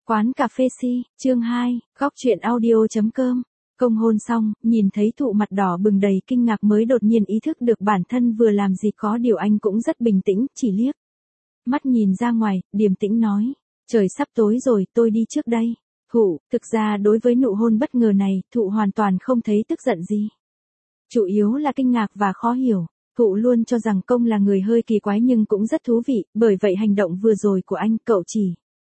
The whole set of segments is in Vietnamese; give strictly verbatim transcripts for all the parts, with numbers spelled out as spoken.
Quán cà phê si, chương hai, góc chuyện audio.com. Công hôn xong, nhìn thấy thụ mặt đỏ bừng đầy kinh ngạc mới đột nhiên ý thức được bản thân vừa làm gì có điều anh cũng rất bình tĩnh, chỉ liếc mắt nhìn ra ngoài, điềm tĩnh nói, trời sắp tối rồi, tôi đi trước đây. Thụ, thực ra đối với nụ hôn bất ngờ này, thụ hoàn toàn không thấy tức giận gì. Chủ yếu là kinh ngạc và khó hiểu. Thụ luôn cho rằng Công là người hơi kỳ quái nhưng cũng rất thú vị, bởi vậy hành động vừa rồi của anh, cậu chỉ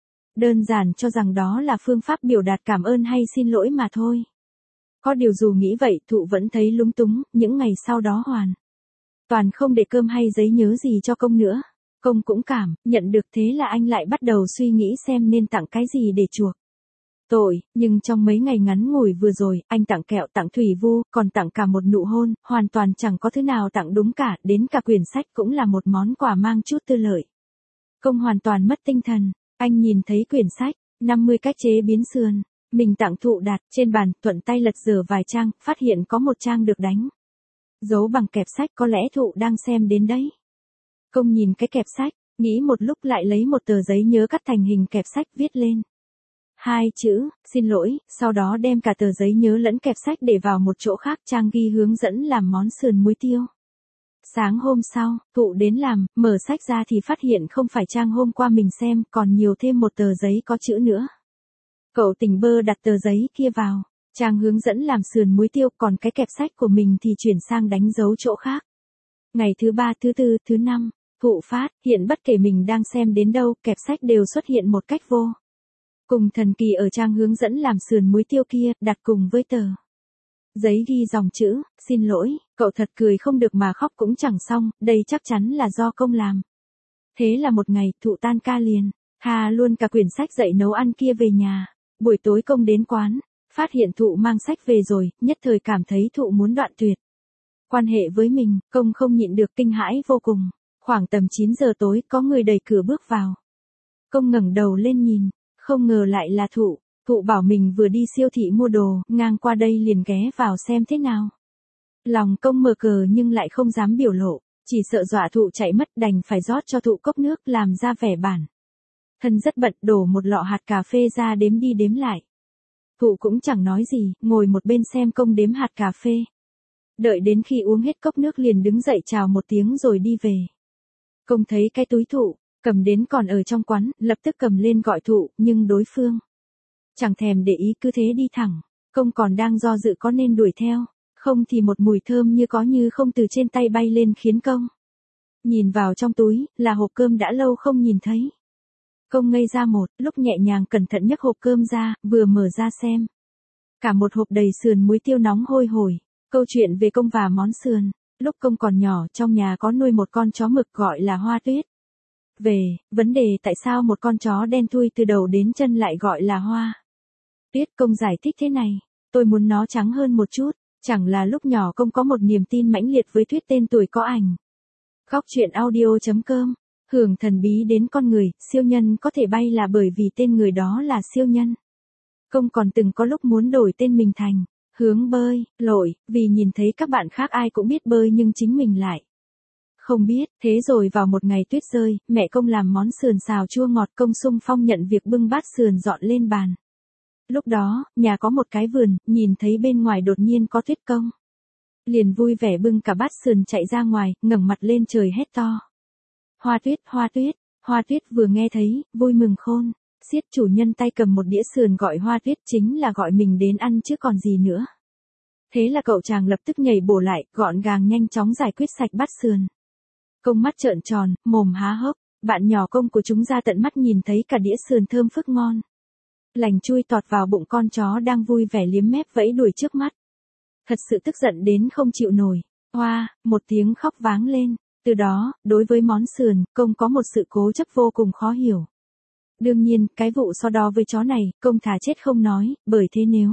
đơn giản cho rằng đó là phương pháp biểu đạt cảm ơn hay xin lỗi mà thôi. Có điều dù nghĩ vậy, Thụ vẫn thấy lúng túng, những ngày sau đó hoàn toàn không để cơm hay giấy nhớ gì cho Công nữa. Công cũng cảm nhận được, thế là anh lại bắt đầu suy nghĩ xem nên tặng cái gì để chuộc tội, nhưng trong mấy ngày ngắn ngủi vừa rồi, anh tặng kẹo, tặng thủy vu, còn tặng cả một nụ hôn, hoàn toàn chẳng có thứ nào tặng đúng cả, đến cả quyển sách cũng là một món quà mang chút tư lợi. Công hoàn toàn mất tinh thần, anh nhìn thấy quyển sách, năm mươi cách chế biến sườn, mình tặng Thụ đặt trên bàn, thuận tay lật dở vài trang, phát hiện có một trang được đánh dấu bằng kẹp sách, có lẽ Thụ đang xem đến đấy. Công nhìn cái kẹp sách, nghĩ một lúc lại lấy một tờ giấy nhớ cắt thành hình kẹp sách viết lên hai chữ, xin lỗi, sau đó đem cả tờ giấy nhớ lẫn kẹp sách để vào một chỗ khác, trang ghi hướng dẫn làm món sườn muối tiêu. Sáng hôm sau, Thụ đến làm, mở sách ra thì phát hiện không phải trang hôm qua mình xem, còn nhiều thêm một tờ giấy có chữ nữa. Cậu tỉnh bơ đặt tờ giấy kia vào trang hướng dẫn làm sườn muối tiêu, còn cái kẹp sách của mình thì chuyển sang đánh dấu chỗ khác. Ngày thứ ba, thứ tư, thứ năm, Thụ phát hiện bất kể mình đang xem đến đâu, kẹp sách đều xuất hiện một cách vô cùng thần kỳ ở trang hướng dẫn làm sườn muối tiêu kia, đặt cùng với tờ giấy ghi dòng chữ, xin lỗi. Cậu thật cười không được mà khóc cũng chẳng xong, đây chắc chắn là do Công làm. Thế là một ngày, Thụ tan ca liền thà luôn cả quyển sách dạy nấu ăn kia về nhà. Buổi tối Công đến quán, phát hiện Thụ mang sách về rồi, nhất thời cảm thấy Thụ muốn đoạn tuyệt quan hệ với mình. Công không nhịn được, kinh hãi vô cùng. Khoảng tầm chín giờ tối, có người đẩy cửa bước vào. Công ngẩng đầu lên nhìn, không ngờ lại là Thụ. Thụ bảo mình vừa đi siêu thị mua đồ, ngang qua đây liền ghé vào xem thế nào. Lòng Công mờ cờ nhưng lại không dám biểu lộ, chỉ sợ dọa Thụ chạy mất, đành phải rót cho Thụ cốc nước làm ra vẻ bản thân rất bận, đổ một lọ hạt cà phê ra đếm đi đếm lại. Thụ cũng chẳng nói gì, ngồi một bên xem Công đếm hạt cà phê. Đợi đến khi uống hết cốc nước liền đứng dậy chào một tiếng rồi đi về. Công thấy cái túi Thụ cầm đến còn ở trong quán, lập tức cầm lên gọi Thụ, nhưng đối phương chẳng thèm để ý, cứ thế đi thẳng. Công còn đang do dự có nên đuổi theo không thì một mùi thơm như có như không từ trên tay bay lên khiến Công nhìn vào trong túi, là hộp cơm đã lâu không nhìn thấy. Công ngây ra một lúc, nhẹ nhàng cẩn thận nhấc hộp cơm ra, vừa mở ra xem, cả một hộp đầy sườn muối tiêu nóng hôi hổi. Câu chuyện về Công và món sườn. Lúc Công còn nhỏ, trong nhà có nuôi một con chó mực gọi là Hoa Tuyết. Về vấn đề tại sao một con chó đen thui từ đầu đến chân lại gọi là Hoa Tuyết, Công giải thích thế này, tôi muốn nó trắng hơn một chút. Chẳng là lúc nhỏ Công có một niềm tin mãnh liệt với Tuyết, tên tuổi có ảnh. Góc chuyện audio.com. Hưởng thần bí đến con người, siêu nhân có thể bay là bởi vì tên người đó là siêu nhân. Công còn từng có lúc muốn đổi tên mình thành Hướng bơi lội, vì nhìn thấy các bạn khác ai cũng biết bơi nhưng chính mình lại không biết. Thế rồi vào một ngày tuyết rơi, mẹ Công làm món sườn xào chua ngọt, Công xung phong nhận việc bưng bát sườn dọn lên bàn. Lúc đó, nhà có một cái vườn, nhìn thấy bên ngoài đột nhiên có tuyết, Công liền vui vẻ bưng cả bát sườn chạy ra ngoài, ngẩng mặt lên trời hét to. Hoa Tuyết, Hoa Tuyết. Hoa Tuyết vừa nghe thấy, vui mừng khôn xiết, chủ nhân tay cầm một đĩa sườn gọi Hoa Tuyết chính là gọi mình đến ăn chứ còn gì nữa. Thế là cậu chàng lập tức nhảy bổ lại, gọn gàng nhanh chóng giải quyết sạch bát sườn. Công mắt trợn tròn, mồm há hốc, bạn nhỏ Công của chúng ra tận mắt nhìn thấy cả đĩa sườn thơm phức ngon lành chui tọt vào bụng con chó đang vui vẻ liếm mép vẫy đuôi trước mắt. Thật sự tức giận đến không chịu nổi. Hoa, một tiếng khóc váng lên. Từ đó, đối với món sườn, Công có một sự cố chấp vô cùng khó hiểu. Đương nhiên, cái vụ so đo với chó này, Công thà chết không nói, bởi thế nếu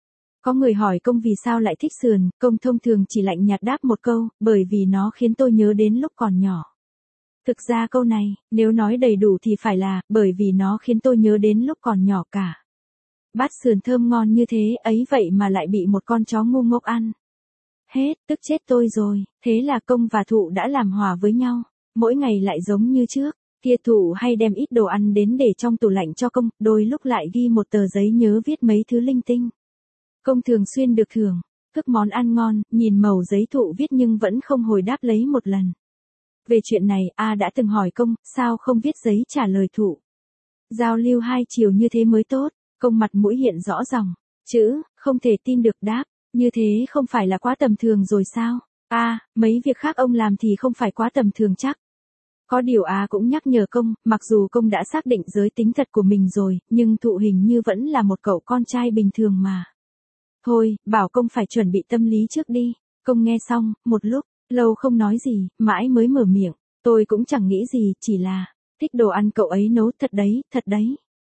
có người hỏi Công vì sao lại thích sườn, Công thông thường chỉ lạnh nhạt đáp một câu, bởi vì nó khiến tôi nhớ đến lúc còn nhỏ. Thực ra câu này, nếu nói đầy đủ thì phải là, bởi vì nó khiến tôi nhớ đến lúc còn nhỏ cả. Bát sườn thơm ngon như thế ấy vậy mà lại bị một con chó ngu ngốc ăn hết, tức chết tôi rồi. Thế là Công và Thụ đã làm hòa với nhau, mỗi ngày lại giống như trước. Kia thụ hay đem ít đồ ăn đến để trong tủ lạnh cho công, đôi lúc lại ghi một tờ giấy nhớ viết mấy thứ linh tinh. Công thường xuyên được thưởng, thức món ăn ngon, nhìn mẩu giấy thụ viết nhưng vẫn không hồi đáp lấy một lần. Về chuyện này, A đã từng hỏi công, sao không viết giấy trả lời thụ. Giao lưu hai chiều như thế mới tốt, công mặt mũi hiện rõ ròng, chữ, không thể tin được đáp, như thế không phải là quá tầm thường rồi sao? A, mấy việc khác ông làm thì không phải quá tầm thường chắc. Có điều A cũng nhắc nhở công, mặc dù công đã xác định giới tính thật của mình rồi, nhưng thụ hình như vẫn là một cậu con trai bình thường mà. Thôi, bảo công phải chuẩn bị tâm lý trước đi. Công nghe xong, một lúc, lâu không nói gì, mãi mới mở miệng. Tôi cũng chẳng nghĩ gì, chỉ là, thích đồ ăn cậu ấy nấu thật đấy, thật đấy.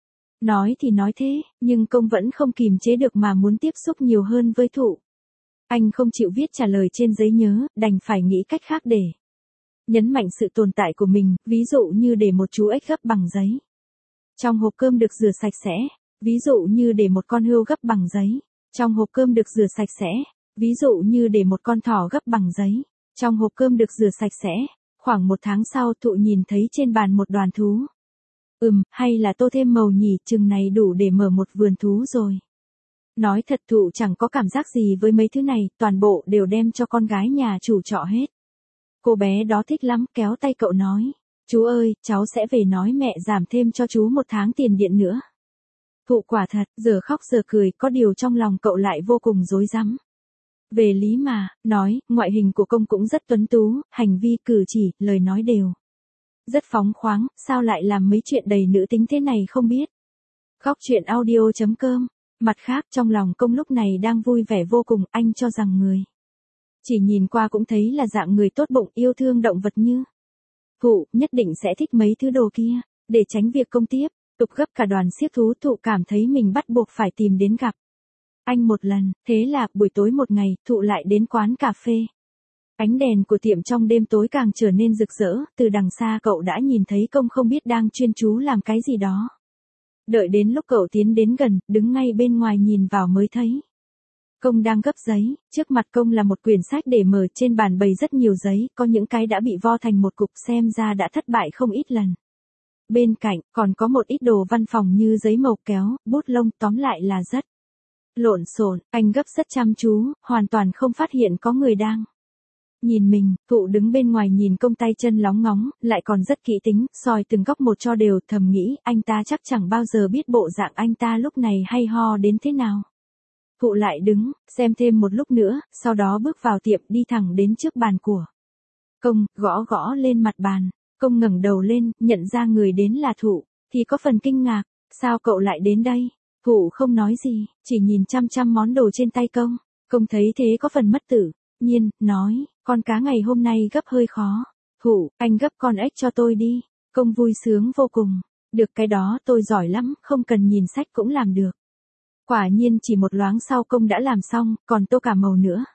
Nói thì nói thế, nhưng công vẫn không kìm chế được mà muốn tiếp xúc nhiều hơn với thụ. Anh không chịu viết trả lời trên giấy nhớ, đành phải nghĩ cách khác để nhấn mạnh sự tồn tại của mình, ví dụ như để một chú ếch gấp bằng giấy. Trong hộp cơm được rửa sạch sẽ, ví dụ như để một con hươu gấp bằng giấy. Trong hộp cơm được rửa sạch sẽ, ví dụ như để một con thỏ gấp bằng giấy. Trong hộp cơm được rửa sạch sẽ, khoảng một tháng sau thụ nhìn thấy trên bàn một đoàn thú. Ừm, hay là tô thêm màu nhỉ, chừng này đủ để mở một vườn thú rồi. Nói thật thụ chẳng có cảm giác gì với mấy thứ này, toàn bộ đều đem cho con gái nhà chủ trọ hết. Cô bé đó thích lắm, kéo tay cậu nói. Chú ơi, cháu sẽ về nói mẹ giảm thêm cho chú một tháng tiền điện nữa. Thụ quả thật, giờ khóc giờ cười, có điều trong lòng cậu lại vô cùng rối rắm. Về lý mà, nói, ngoại hình của công cũng rất tuấn tú, hành vi cử chỉ, lời nói đều rất phóng khoáng, sao lại làm mấy chuyện đầy nữ tính thế này không biết. Góc chuyện audio chấm com. Mặt khác trong lòng công lúc này đang vui vẻ vô cùng, anh cho rằng người chỉ nhìn qua cũng thấy là dạng người tốt bụng, yêu thương động vật như thụ, nhất định sẽ thích mấy thứ đồ kia. Để tránh việc công tiếp tục gấp cả đoàn xiếc thú, thụ cảm thấy mình bắt buộc phải tìm đến gặp anh một lần, thế là buổi tối một ngày, thụ lại đến quán cà phê. Ánh đèn của tiệm trong đêm tối càng trở nên rực rỡ, từ đằng xa cậu đã nhìn thấy công không biết đang chuyên chú làm cái gì đó. Đợi đến lúc cậu tiến đến gần, đứng ngay bên ngoài nhìn vào mới thấy công đang gấp giấy, trước mặt công là một quyển sách để mở, trên bàn bày rất nhiều giấy, có những cái đã bị vo thành một cục, xem ra đã thất bại không ít lần. Bên cạnh, còn có một ít đồ văn phòng như giấy màu kéo, bút lông, tóm lại là rất lộn xộn. Anh gấp rất chăm chú, hoàn toàn không phát hiện có người đang nhìn mình. Thụ đứng bên ngoài nhìn công tay chân lóng ngóng, lại còn rất kỹ tính, soi từng góc một cho đều, thầm nghĩ, anh ta chắc chẳng bao giờ biết bộ dạng anh ta lúc này hay ho đến thế nào. Thụ lại đứng, xem thêm một lúc nữa, sau đó bước vào tiệm, đi thẳng đến trước bàn của công, gõ gõ lên mặt bàn. Công ngẩng đầu lên, nhận ra người đến là thụ, thì có phần kinh ngạc, sao cậu lại đến đây? Thụ không nói gì, chỉ nhìn chăm chăm món đồ trên tay công. Công thấy thế có phần mất tự nhiên, nói, con cá ngày hôm nay gấp hơi khó. Thụ, anh gấp con ếch cho tôi đi. Công vui sướng vô cùng, được cái đó tôi giỏi lắm, không cần nhìn sách cũng làm được. Quả nhiên chỉ một loáng sau công đã làm xong, còn tô cả màu nữa.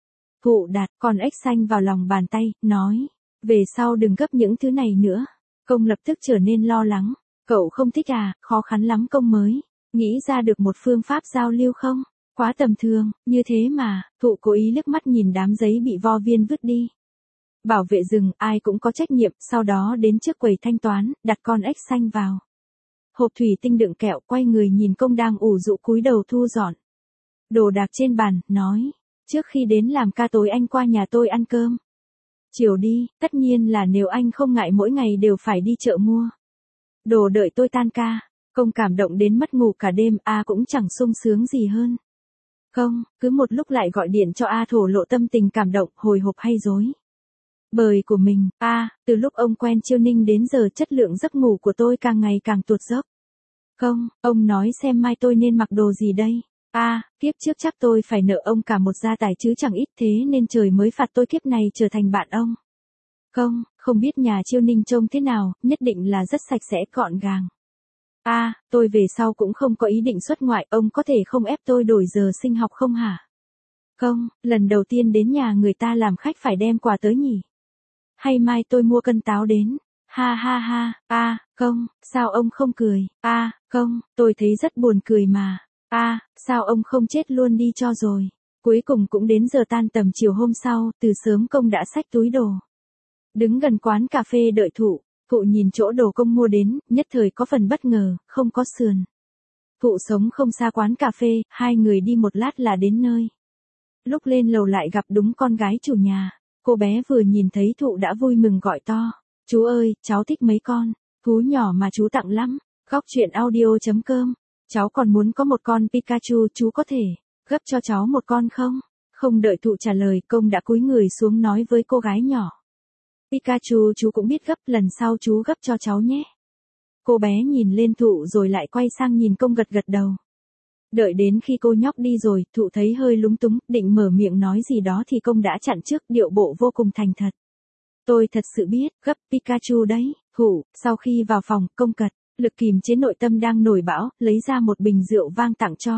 Thụ đặt con ếch xanh vào lòng bàn tay, nói, về sau đừng gấp những thứ này nữa. Công lập tức trở nên lo lắng. Cậu không thích à, khó khăn lắm công mới nghĩ ra được một phương pháp giao lưu không? Quá tầm thường, như thế mà. Thụ cố ý liếc mắt nhìn đám giấy bị vo viên vứt đi. Bảo vệ rừng, ai cũng có trách nhiệm, sau đó đến trước quầy thanh toán, đặt con ếch xanh vào hộp thủy tinh đựng kẹo, quay người nhìn công đang ủ rũ cúi đầu thu dọn đồ đạc trên bàn, nói, trước khi đến làm ca tối anh qua nhà tôi ăn cơm chiều đi, tất nhiên là nếu anh không ngại mỗi ngày đều phải đi chợ mua đồ đợi tôi tan ca. Công cảm động đến mất ngủ cả đêm, A cũng chẳng sung sướng gì hơn. Công, cứ một lúc lại gọi điện cho A thổ lộ tâm tình cảm động, hồi hộp hay dối bời của mình. A, từ lúc ông quen Chiêu Ninh đến giờ chất lượng giấc ngủ của tôi càng ngày càng tuột dốc. Công, ông nói xem mai tôi nên mặc đồ gì đây? A, kiếp trước chắc tôi phải nợ ông cả một gia tài chứ chẳng ít, thế nên trời mới phạt tôi kiếp này trở thành bạn ông. Công, không biết nhà Chiêu Ninh trông thế nào, nhất định là rất sạch sẽ gọn gàng. A, tôi về sau cũng không có ý định xuất ngoại, ông có thể không ép tôi đổi giờ sinh học không hả? Công, lần đầu tiên đến nhà người ta làm khách phải đem quà tới nhỉ? Hay mai tôi mua cân táo đến? Ha ha ha. A, công, sao ông không cười? A, công, tôi thấy rất buồn cười mà. A, sao ông không chết luôn đi cho rồi? Cuối cùng cũng đến giờ tan tầm chiều hôm sau, từ sớm công đã xách túi đồ đứng gần quán cà phê đợi thụ. Thụ nhìn chỗ đồ công mua đến, nhất thời có phần bất ngờ, không có sườn. Thụ sống không xa quán cà phê, hai người đi một lát là đến nơi. Lúc lên lầu lại gặp đúng con gái chủ nhà. Cô bé vừa nhìn thấy Thụ đã vui mừng gọi to. Chú ơi, cháu thích mấy con thú nhỏ mà chú tặng lắm. Góc chuyện audio.com. Cháu còn muốn có một con Pikachu, chú có thể gấp cho cháu một con không? Không đợi Thụ trả lời, công đã cúi người xuống nói với cô gái nhỏ. Pikachu chú cũng biết gấp, lần sau chú gấp cho cháu nhé. Cô bé nhìn lên Thụ rồi lại quay sang nhìn công gật gật đầu. Đợi đến khi cô nhóc đi rồi, Thụ thấy hơi lúng túng, định mở miệng nói gì đó thì công đã chặn trước, điệu bộ vô cùng thành thật. Tôi thật sự biết, gấp Pikachu đấy. Thụ, sau khi vào phòng, công cật, lực kìm chế nội tâm đang nổi bão, lấy ra một bình rượu vang tặng cho.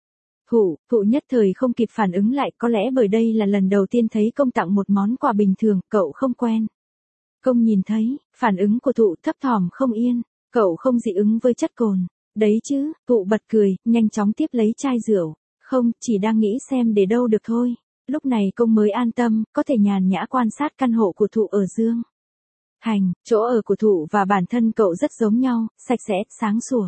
Thụ, Thụ nhất thời không kịp phản ứng lại, có lẽ bởi đây là lần đầu tiên thấy công tặng một món quà bình thường, cậu không quen. Công nhìn thấy, phản ứng của Thụ thấp thỏm không yên, cậu không dị ứng với chất cồn. Đấy chứ, Thụ bật cười, nhanh chóng tiếp lấy chai rượu. Không, chỉ đang nghĩ xem để đâu được thôi. Lúc này công mới an tâm, có thể nhàn nhã quan sát căn hộ của Thụ ở Dương Thành. Chỗ ở của Thụ và bản thân cậu rất giống nhau, sạch sẽ, sáng sủa,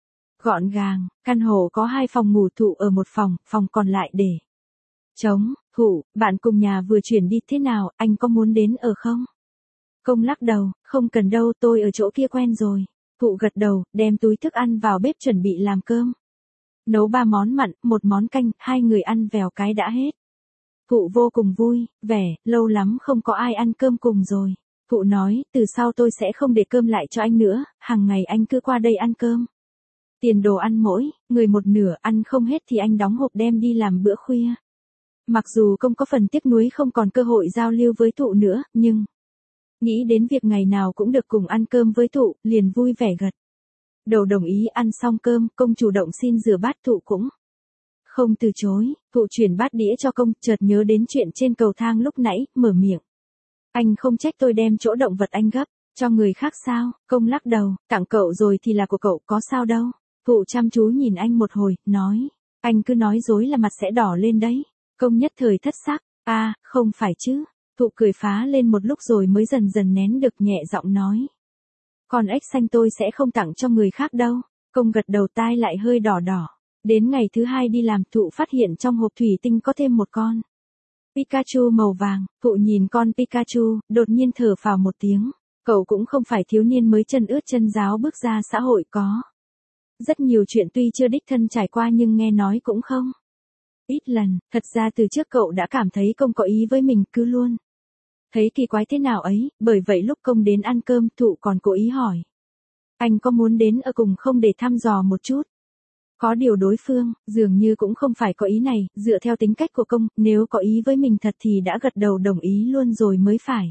gọn gàng. Căn hộ có hai phòng ngủ, Thụ ở một phòng, phòng còn lại để trống. Thụ, bạn cùng nhà vừa chuyển đi, thế nào, anh có muốn đến ở không? Công lắc đầu, không cần đâu, tôi ở chỗ kia quen rồi. Thụ gật đầu, đem túi thức ăn vào bếp chuẩn bị làm cơm. Nấu ba món mặn, một món canh, hai người ăn vèo cái đã hết. Thụ vô cùng vui, vẻ, lâu lắm không có ai ăn cơm cùng rồi. Thụ nói, từ sau tôi sẽ không để cơm lại cho anh nữa, hàng ngày anh cứ qua đây ăn cơm. Tiền đồ ăn mỗi, người một nửa, ăn không hết thì anh đóng hộp đem đi làm bữa khuya. Mặc dù công có phần tiếc nuối không còn cơ hội giao lưu với Thụ nữa, nhưng nghĩ đến việc ngày nào cũng được cùng ăn cơm với Thụ, liền vui vẻ gật đầu đồng ý. Ăn xong cơm, công chủ động xin rửa bát, Thụ cũng không từ chối. Thụ chuyển bát đĩa cho công, chợt nhớ đến chuyện trên cầu thang lúc nãy, mở miệng. Anh không trách tôi đem chỗ động vật anh gấp cho người khác sao? Công lắc đầu, tặng cậu rồi thì là của cậu, có sao đâu. Thụ chăm chú nhìn anh một hồi, nói, anh cứ nói dối là mặt sẽ đỏ lên đấy. Công nhất thời thất sắc, a, à, không phải chứ. Thụ cười phá lên một lúc rồi mới dần dần nén được, nhẹ giọng nói. Con ếch xanh tôi sẽ không tặng cho người khác đâu. Công gật đầu, tai lại hơi đỏ đỏ. Đến ngày thứ hai đi làm, Thụ phát hiện trong hộp thủy tinh có thêm một con Pikachu màu vàng. Thụ nhìn con Pikachu, đột nhiên thở phào một tiếng. Cậu cũng không phải thiếu niên mới chân ướt chân ráo bước ra xã hội, có rất nhiều chuyện tuy chưa đích thân trải qua nhưng nghe nói cũng không ít lần. Thật ra từ trước cậu đã cảm thấy công có ý với mình, cứ luôn thấy kỳ quái thế nào ấy, bởi vậy lúc công đến ăn cơm, Thụ còn cố ý hỏi. Anh có muốn đến ở cùng không, để thăm dò một chút. Có điều đối phương, dường như cũng không phải có ý này, dựa theo tính cách của công, nếu có ý với mình thật thì đã gật đầu đồng ý luôn rồi mới phải.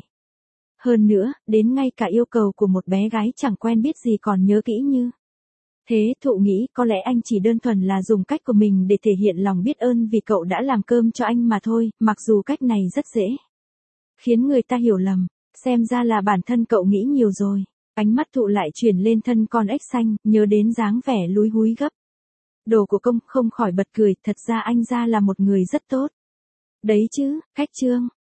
Hơn nữa, đến ngay cả yêu cầu của một bé gái chẳng quen biết gì còn nhớ kỹ như thế. Thụ nghĩ có lẽ anh chỉ đơn thuần là dùng cách của mình để thể hiện lòng biết ơn vì cậu đã làm cơm cho anh mà thôi, mặc dù cách này rất dễ khiến người ta hiểu lầm. Xem ra là bản thân cậu nghĩ nhiều rồi. Ánh mắt Thụ lại chuyển lên thân con ếch xanh, nhớ đến dáng vẻ lúi húi gấp đồ của công, không khỏi bật cười, thật ra anh ra là một người rất tốt. Đấy chứ, khách trương.